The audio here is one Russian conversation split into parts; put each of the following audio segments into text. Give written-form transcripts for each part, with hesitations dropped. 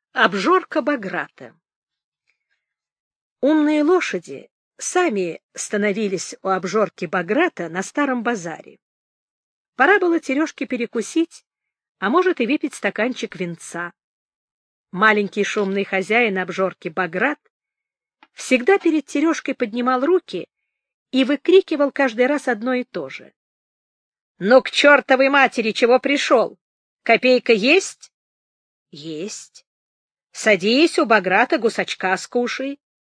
Обжорка Баграта. Умные лошади сами становились у обжорки Баграта на старом базаре. Пора было Тережке перекусить, а может и выпить стаканчик винца. Маленький шумный хозяин обжорки Баграт всегда перед Тережкой поднимал руки и выкрикивал каждый раз одно и то же. — Ну, к чертовой матери, чего пришел? Копейка есть? — Есть. — Садись, у Баграта гусачка скушай.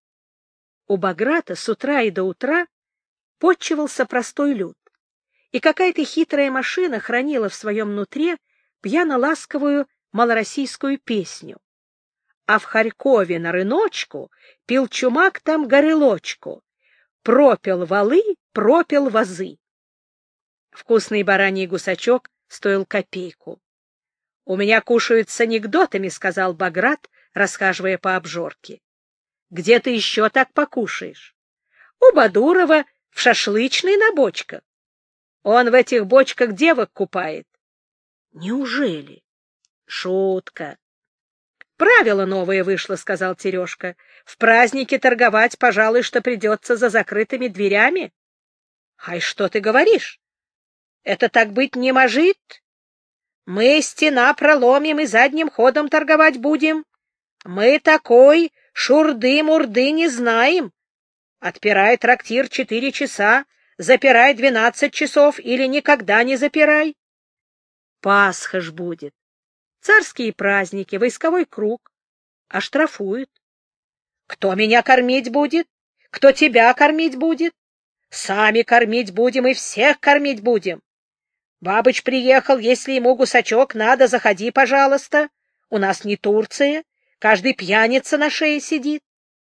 У Баграта с утра и до утра потчевался простой люд, и какая-то хитрая машина хранила в своем нутре пьяно-ласковую малороссийскую песню. А в Харькове на рыночку пил чумак там горелочку, пропил валы, пропил вазы. Вкусный бараний гусачок стоил копейку. — У меня кушают с анекдотами, — сказал Баграт, расхаживая по обжорке. — Где ты еще так покушаешь? — У Бадурова в шашлычной на бочках. Он в этих бочках девок купает. — Неужели? — Шутка. — Правило новое вышло, — сказал Тережка. — В празднике торговать, пожалуй, что придется за закрытыми дверями. — Ай, что ты говоришь? Это так быть не может. Мы стена проломим и задним ходом торговать будем. Мы такой шурды-мурды не знаем. Отпирай трактир 4 часа, запирай 12 часов или никогда не запирай. Пасха ж будет. Царские праздники, войсковой круг. Оштрафуют. Кто меня кормить будет? Кто тебя кормить будет? Сами кормить будем и всех кормить будем. Бабыч приехал, если ему гусачок надо, заходи, пожалуйста. У нас не Турция, каждый пьяница на шее сидит.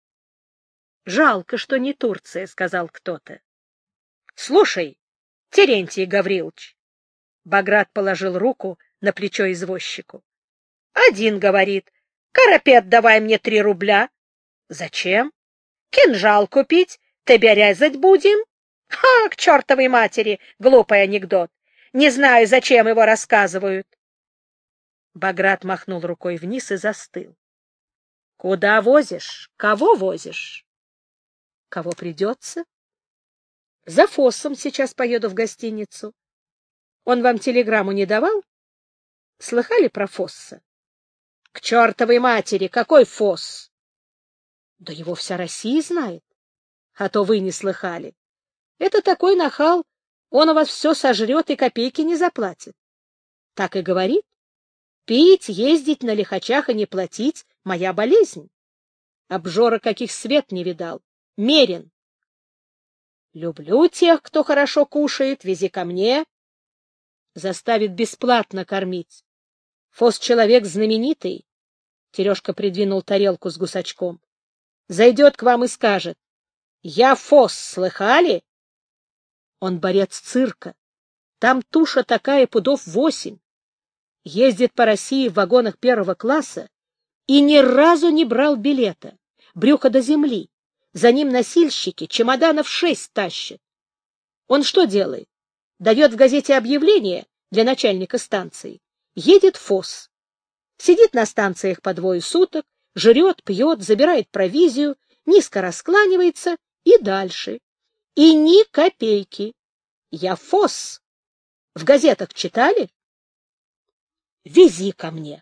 — Жалко, что не Турция, — сказал кто-то. — Слушай, Терентий Гаврилович. Баграт положил руку на плечо извозчику. — Один говорит: карапет давай мне 3 рубля. — Зачем? — Кинжал купить, тебя резать будем. — Ха, к чертовой матери, глупый анекдот. Не знаю, зачем его рассказывают. Баграт махнул рукой вниз и застыл. — Куда возишь? Кого возишь? — Кого придется? — За Фоссом сейчас поеду в гостиницу. Он вам телеграмму не давал? Слыхали про Фосса? — К чертовой матери! Какой Фосс? — Да его вся Россия знает. А то вы не слыхали. Это такой нахал, он у вас все сожрет и копейки не заплатит. Так и говорит. Пить, ездить на лихачах и не платить — моя болезнь. Обжора каких свет не видал. Мерен. Люблю тех, кто хорошо кушает, вези ко мне. Заставит бесплатно кормить. Фос человек знаменитый. Тережка придвинул тарелку с гусачком. Зайдет к вам и скажет: я Фос, слыхали? Он борец цирка. Там туша такая пудов 8. Ездит по России в вагонах 1 класса и ни разу не брал билета. Брюхо до земли. За ним носильщики чемоданов 6 тащат. Он что делает? Дает в газете объявление для начальника станции. Едет Фос. Сидит на станциях по 2 суток, жрет, пьет, забирает провизию, низко раскланивается и дальше. И ни копейки. Я Фос. В газетах читали? Вези ко мне.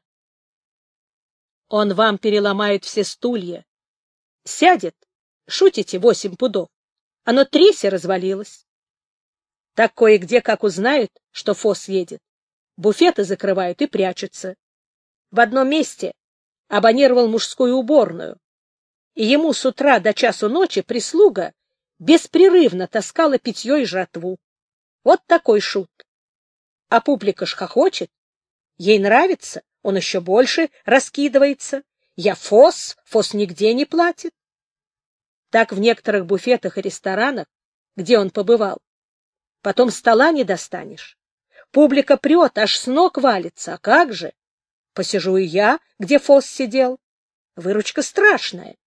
Он вам переломает все стулья. Сядет, шутите, 8 пудов. Оно тресе развалилось. Так кое-где, как узнают, что Фос едет, буфеты закрывают и прячутся. В одном месте абонировал мужскую уборную, и ему с утра до часу ночи прислуга беспрерывно таскала питье и жратву. Вот такой шут. А публика ж хохочет. Ей нравится, он еще больше раскидывается. Я Фос, Фос нигде не платит. Так в некоторых буфетах и ресторанах, где он побывал. Потом стола не достанешь. Публика прет, аж с ног валится. А как же? Посижу и я, где Фос сидел. Выручка страшная.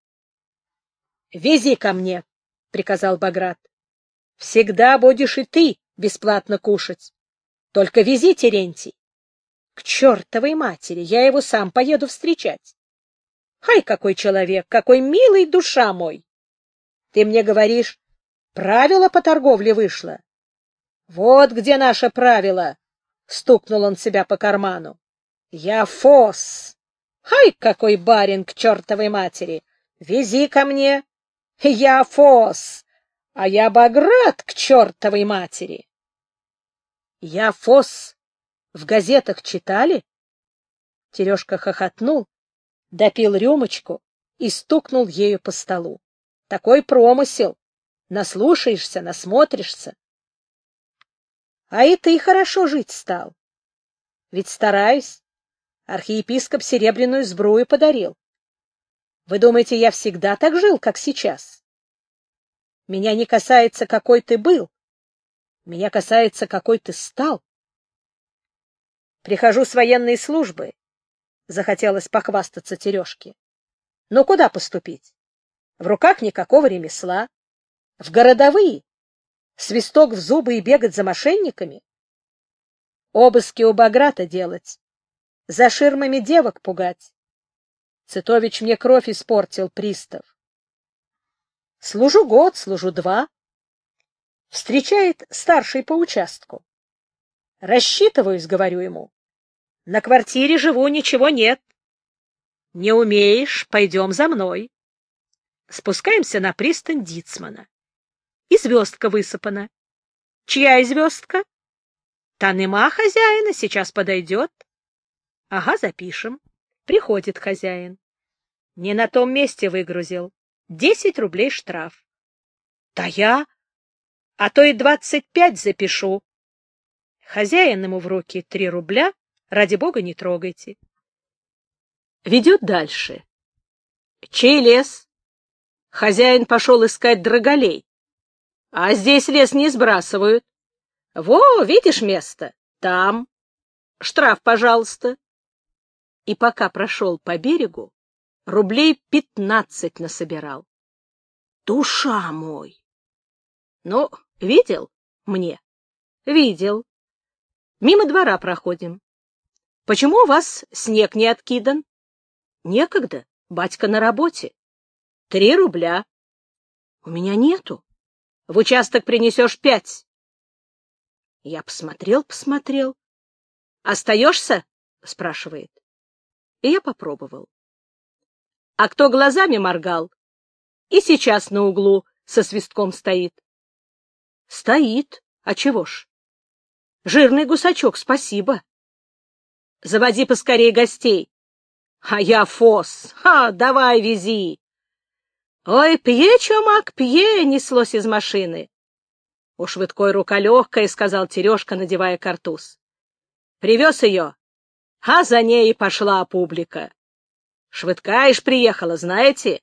— Вези ко мне, — приказал Баграт. — Всегда будешь и ты бесплатно кушать. Только вези, Терентий. К чертовой матери, я его сам поеду встречать. Хай, какой человек, какой милый, душа мой! Ты мне говоришь, правило по торговле вышло? Вот где наше правило! — стукнул он себя по карману. Я фос! Хай, какой барин, к чертовой матери! Вези ко мне! Я фос! А я Баграт, к чертовой матери! Я фос! В газетах читали? Терешка хохотнул, допил рюмочку и стукнул ею по столу. Такой промысел! Наслушаешься, насмотришься. А и ты хорошо жить стал. Ведь стараюсь. Архиепископ серебряную сбрую подарил. Вы думаете, я всегда так жил, как сейчас? Меня не касается, какой ты был. Меня касается, какой ты стал. Прихожу с военной службы. Захотелось похвастаться Терешке. Но куда поступить? В руках никакого ремесла. В городовые. Свисток в зубы и бегать за мошенниками. Обыски у Баграта делать. За ширмами девок пугать. Цитович мне кровь испортил, пристав. Служу год, служу два. Встречает старший по участку. Рассчитываюсь, говорю ему. На квартире живу, ничего нет. Не умеешь, пойдем за мной. Спускаемся на пристань Дицмана. И звездка высыпана. Чья и звездка? Та нема хозяина, сейчас подойдет. Ага, запишем. Приходит хозяин. Не на том месте выгрузил. 10 рублей штраф. Да я, а то и 25 запишу. Хозяин ему в руки 3 рубля, ради бога не трогайте. Ведет дальше. Чей лес? Хозяин пошел искать драголей. А здесь лес не сбрасывают. Во, видишь место? Там. Штраф, пожалуйста. И пока прошел по берегу, рублей 15 насобирал. Душа мой! Ну, видел мне? Видел. Мимо двора проходим. Почему у вас снег не откидан? Некогда, батька на работе. 3 рубля. У меня нету. В участок принесешь 5. Я посмотрел. Остаешься? Спрашивает. И я попробовал. А кто глазами моргал? И сейчас на углу со свистком стоит. Стоит. А чего ж? Жирный гусачок, спасибо. Заводи поскорей гостей. А я фос. Давай, вези. Ой, пье, чумак, пье, неслось из машины. У Швыдкой рука легкая, сказал Терешка, надевая картуз. Привез ее, а за ней и пошла публика. Швыдкая ж приехала, знаете?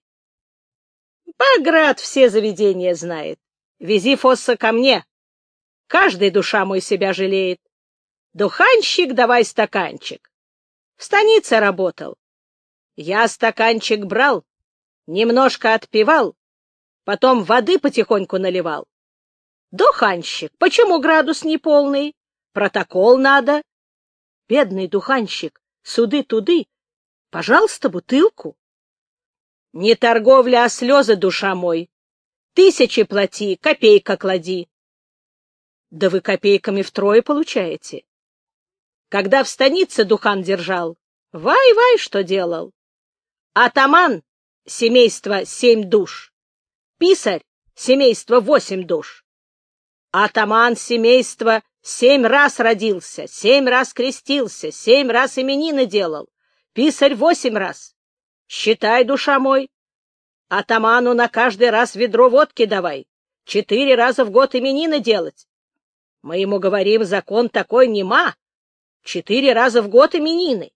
Баграт все заведения знает. Вези фосса ко мне. Каждый, душа мой, себя жалеет. Духанщик, давай стаканчик. В станице работал. Я стаканчик брал, немножко отпивал, потом воды потихоньку наливал. Духанщик, почему градус неполный? Протокол надо. Бедный духанщик, суды-туды. Пожалуйста, бутылку. Не торговля, а слезы, душа мой. 1000 плати, копейка клади. Да вы копейками втрое получаете. Когда в станице духан держал, вай-вай, что делал. Атаман — семейство 7 душ. Писарь — семейство 8 душ. Атаман семейства 7 раз родился, 7 раз крестился, 7 раз именины делал. Писарь 8 раз. Считай, душа мой. Атаману на каждый раз ведро водки давай. 4 раза в год именины делать. Мы ему говорим, закон такой нема. 4 раза в год именины.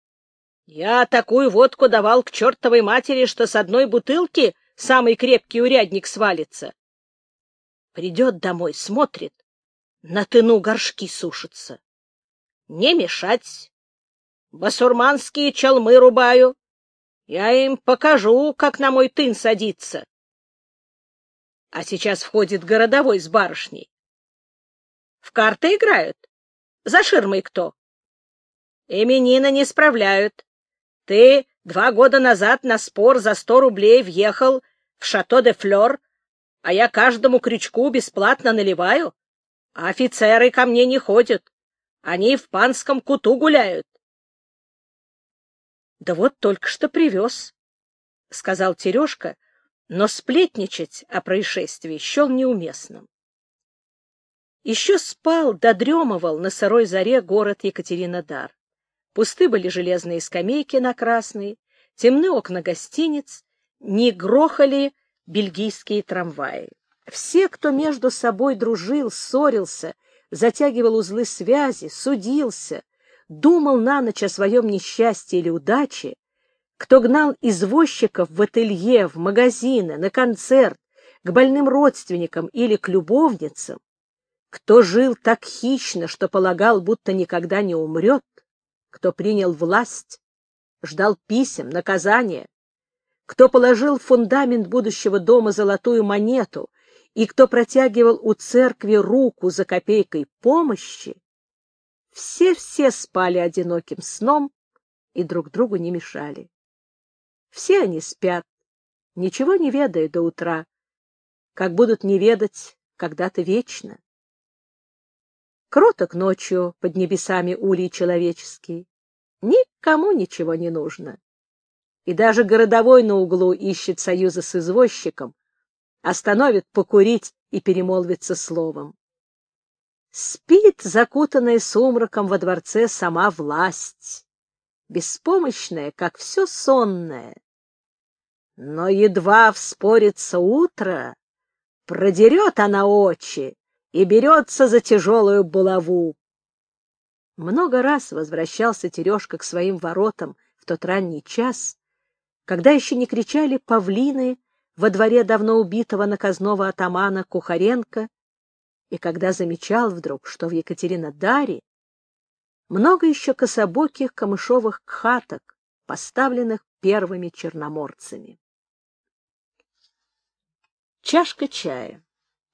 Я такую водку давал к чертовой матери, что с одной бутылки самый крепкий урядник свалится. Придет домой, смотрит, на тыну горшки сушатся. Не мешать. Басурманские чалмы рубаю. Я им покажу, как на мой тын садиться. А сейчас входит городовой с барышней. В карты играют. За ширмой кто? Именины не справляют. Ты 2 года назад на спор за 100 рублей въехал в Шато-де-Флёр, а я каждому крючку бесплатно наливаю, а офицеры ко мне не ходят. Они в панском куту гуляют. — Да вот только что привез, — сказал Терешка, но сплетничать о происшествии счел неуместным. Еще спал, додремывал на сырой заре город Екатеринодар. Пусты были железные скамейки на Красной, темны окна гостиниц, не грохали бельгийские трамваи. Все, кто между собой дружил, ссорился, затягивал узлы связи, судился, думал на ночь о своем несчастье или удаче, кто гнал извозчиков в ателье, в магазины, на концерт, к больным родственникам или к любовницам, кто жил так хищно, что полагал, будто никогда не умрет, кто принял власть, ждал писем, наказания, кто положил в фундамент будущего дома золотую монету и кто протягивал у церкви руку за копейкой помощи, все спали одиноким сном и друг другу не мешали. Все они спят, ничего не ведая до утра, как будут не ведать когда-то вечно. Кроток ночью под небесами улей человеческий. Никому ничего не нужно. И даже городовой на углу ищет союза с извозчиком, остановит покурить и перемолвиться словом. Спит, закутанная сумраком во дворце, сама власть, беспомощная, как все сонное. Но едва вспорится утро, продерет она очи и берется за тяжелую булаву. Много раз возвращался Терешка к своим воротам в тот ранний час, когда еще не кричали павлины во дворе давно убитого наказного атамана Кухаренко, и когда замечал вдруг, что в Екатеринодаре много еще кособоких камышовых хаток, поставленных первыми черноморцами. Чашка чая.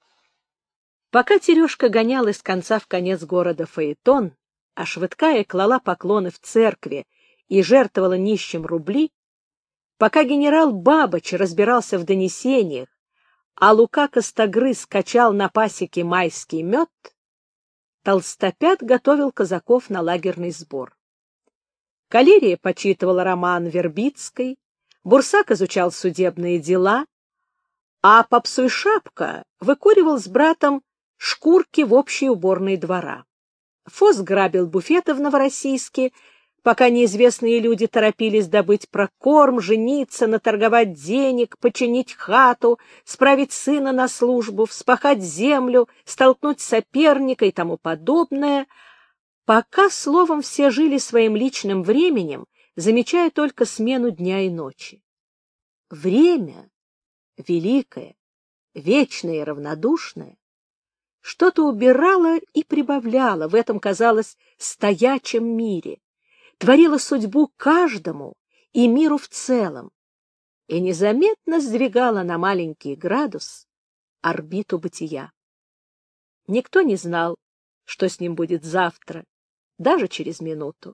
Пока Терешка гонял из конца в конец города фаэтон, а Швыдкая клала поклоны в церкви и жертвовала нищим рубли, пока генерал Бабыч разбирался в донесениях, а Лука Костогрыз качал на пасеке майский мед, Толстопят готовил казаков на лагерный сбор. Калерия почитывала роман Вербицкой, Бурсак изучал судебные дела, а Попсуй Шапка выкуривал с братом шкурки в общей уборной двора. Фос грабил буфеты в Новороссийске, пока неизвестные люди торопились добыть прокорм, жениться, наторговать денег, починить хату, справить сына на службу, вспахать землю, столкнуть соперника и тому подобное, пока, словом, все жили своим личным временем, замечая только смену дня и ночи. Время, великое, вечное и равнодушное, что-то убирало и прибавляло в этом, казалось, стоячем мире, творило судьбу каждому и миру в целом, и незаметно сдвигало на маленький градус орбиту бытия. Никто не знал, что с ним будет завтра, даже через минуту.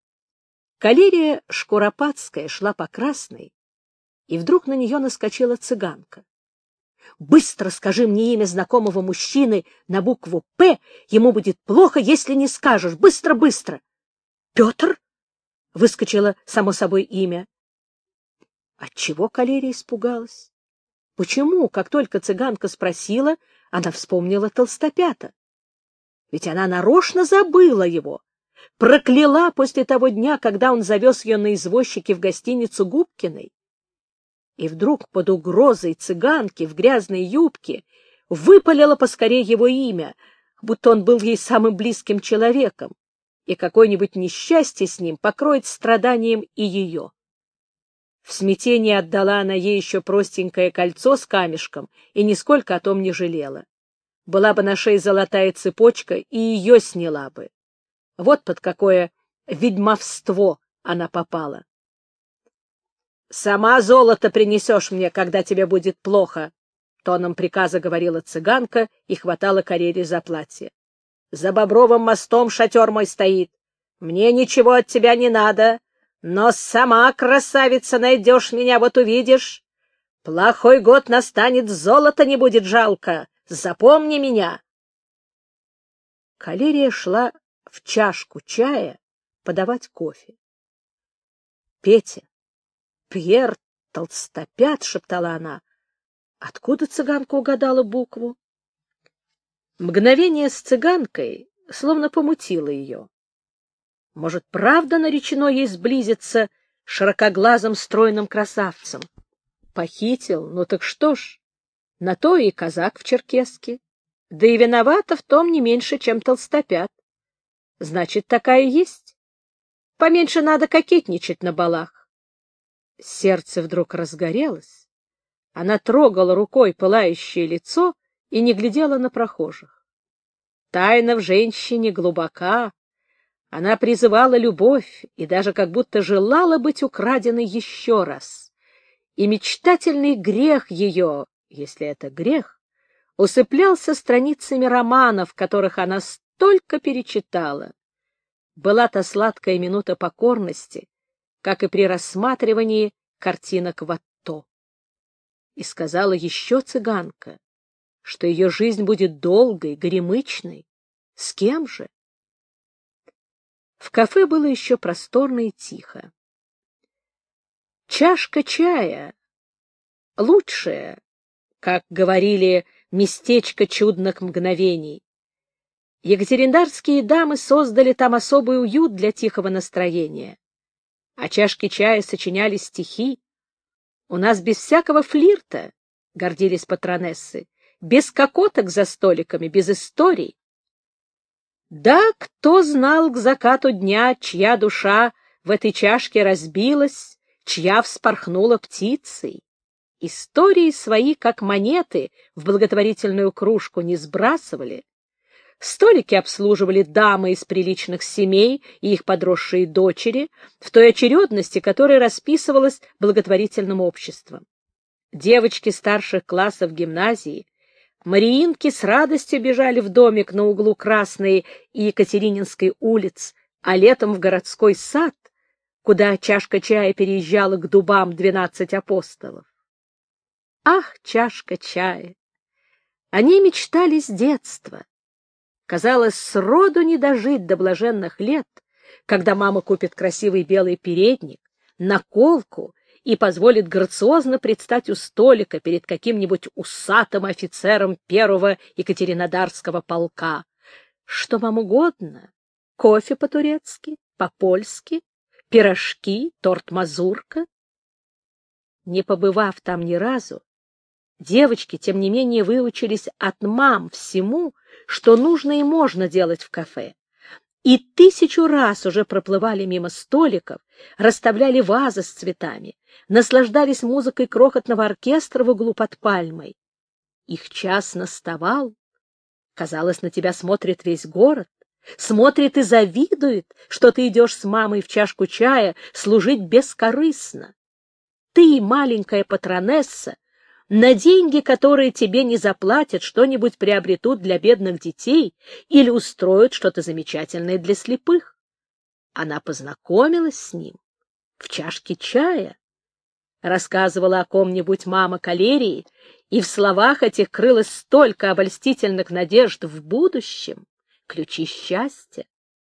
Калерия Шкуропадская шла по Красной, и вдруг на нее наскочила цыганка. «Быстро скажи мне имя знакомого мужчины на букву «П», ему будет плохо, если не скажешь. Быстро, быстро!» «Петр?» — выскочило само собой имя. Отчего Калерия испугалась? Почему, как только цыганка спросила, она вспомнила Толстопята? Ведь она нарочно забыла его, прокляла после того дня, когда он завез ее на извозчике в гостиницу Губкиной. И вдруг под угрозой цыганки в грязной юбке выпалила поскорее его имя, будто он был ей самым близким человеком, и какое-нибудь несчастье с ним покроет страданием и ее. В смятении отдала она ей еще простенькое кольцо с камешком и нисколько о том не жалела. Была бы на шее золотая цепочка, и ее сняла бы. Вот под какое ведьмовство она попала. «Сама золото принесешь мне, когда тебе будет плохо», — тоном приказа говорила цыганка и хватала Карелии за платье. «За Бобровым мостом шатер мой стоит. мне ничего от тебя не надо, но сама, красавица, найдешь меня, вот увидишь. Плохой год настанет, золота не будет жалко. Запомни меня. Калерия шла в чашку чая подавать кофе. — Петя, Пьер Толстопят, — шептала она. Откуда цыганка угадала букву? Мгновение с цыганкой словно помутило ее. Может, правда наречено ей сблизиться с широкоглазым стройным красавцем? Похитил, ну так что ж, на то и казак в черкеске. Да и виновата в том не меньше, чем Толстопят. Значит, такая есть. Поменьше надо кокетничать на балах. Сердце вдруг разгорелось. Она трогала рукой пылающее лицо и не глядела на прохожих. Тайна в женщине глубока. Она призывала любовь и даже как будто желала быть украденной еще раз. И мечтательный грех ее, если это грех, усыплялся страницами романов, которых она столько перечитала. Была та сладкая минута покорности, как и при рассматривании картинок Ватто. И сказала еще цыганка, что ее жизнь будет долгой, горемычной. С кем же? В кафе было еще просторно и тихо. Чашка чая — лучшее, как говорили, местечко чудных мгновений. Екатериндарские дамы создали там особый уют для тихого настроения. О чашке чая сочиняли стихи. У нас без всякого флирта, — гордились патронессы, — без кокоток за столиками, без историй. Да, кто знал к закату дня, чья душа в этой чашке разбилась, чья вспорхнула птицей? Истории свои, как монеты, в благотворительную кружку не сбрасывали. Столики обслуживали дамы из приличных семей и их подросшие дочери в той очередности, которая расписывалась благотворительным обществом. Девочки старших классов гимназии, мариинки с радостью бежали в домик на углу Красной и Екатерининской улиц, а летом в городской сад, куда чашка чая переезжала к дубам 12 апостолов. Ах, чашка чая! Они мечтали с детства. Казалось, сроду не дожить до блаженных лет, когда мама купит красивый белый передник, наколку и позволит грациозно предстать у столика перед каким-нибудь усатым офицером первого Екатеринодарского полка. Что вам угодно? Кофе по-турецки, по-польски, пирожки, торт-мазурка. Не побывав там ни разу, девочки, тем не менее, выучились от мам всему, что нужно и можно делать в кафе. И 1000 раз уже проплывали мимо столиков, расставляли вазы с цветами, наслаждались музыкой крохотного оркестра в углу под пальмой. Их час наставал. Казалось, на тебя смотрит весь город, смотрит и завидует, что ты идешь с мамой в чашку чая служить бескорыстно. Ты, маленькая патронесса, на деньги, которые тебе не заплатят, что-нибудь приобретут для бедных детей или устроят что-то замечательное для слепых. Она познакомилась с ним в чашке чая, рассказывала о ком-нибудь мама Калерии, и в словах этих крылось столько обольстительных надежд в будущем, ключи счастья.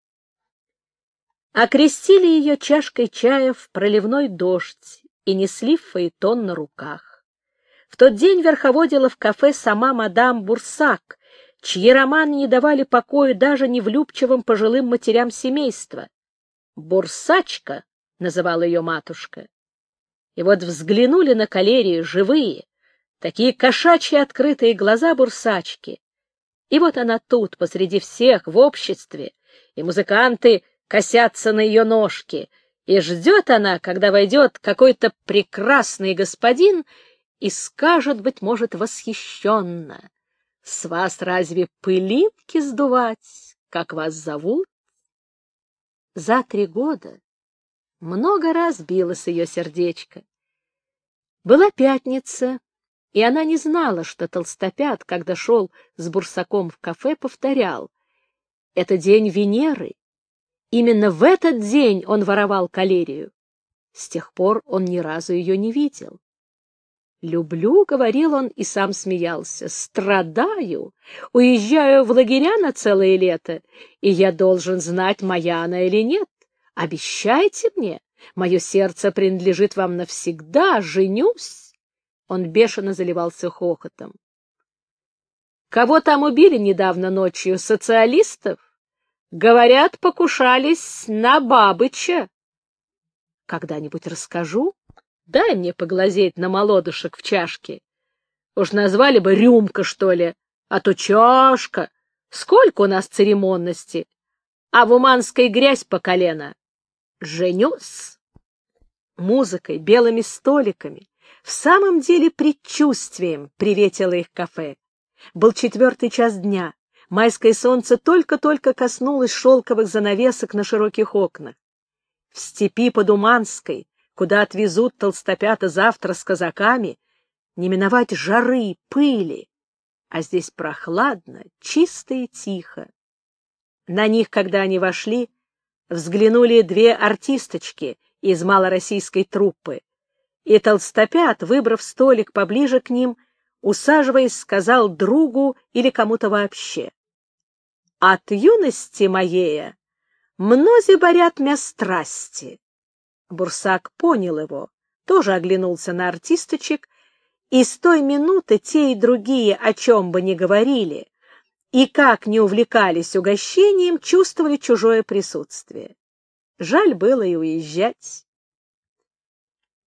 Окрестили ее чашкой чая в проливной дождь и несли в фаэтон на руках. В тот день верховодила в кафе сама мадам Бурсак, чьи романы не давали покоя даже невлюбчивым пожилым матерям семейства. «Бурсачка» называла ее матушка. И вот взглянули на Калерию живые, такие кошачьи открытые глаза Бурсачки. И вот она тут, посреди всех, в обществе, и музыканты косятся на ее ножки, и ждет она, когда войдет какой-то прекрасный господин и скажет, быть может, восхищенно: «С вас разве пылинки сдувать? Как вас зовут?» За 3 года много раз билось ее сердечко. Была пятница, и она не знала, что Толстопят, когда шел с Бурсаком в кафе, повторял: «Это день Венеры, Именно в этот день он воровал калерию. С тех пор он ни разу ее не видел. «Люблю», — говорил он и сам смеялся, — «страдаю, уезжаю в лагеря на целое лето, и я должен знать, моя она или нет. Обещайте мне, мое сердце принадлежит вам навсегда, женюсь». Он бешено заливался хохотом. «Кого там убили недавно ночью? Социалистов? Говорят, покушались на Бабыча». «Когда-нибудь расскажу. Дай мне поглазеть на молодушек в чашке. Уж назвали бы рюмка, что ли, а то чашка. Сколько у нас церемонности, а в Уманской грязь по колено. Женюсь». Музыкой, белыми столиками, в самом деле предчувствием приветило их кафе. Был 4 час дня, майское солнце только-только коснулось шелковых занавесок на широких окнах. В степи под Уманской, куда отвезут толстопята завтра с казаками, не миновать жары, пыли, а здесь прохладно, чисто и тихо. На них, когда они вошли, взглянули 2 артисточки из малороссийской труппы, и толстопят, выбрав столик поближе к ним, усаживаясь, сказал другу или кому-то вообще: «От юности моей мнози борят мя страсти». Бурсак понял его, тоже оглянулся на артисточек, и с той минуты те и другие, о чем бы ни говорили, и как ни увлекались угощением, чувствовали чужое присутствие. Жаль было и уезжать.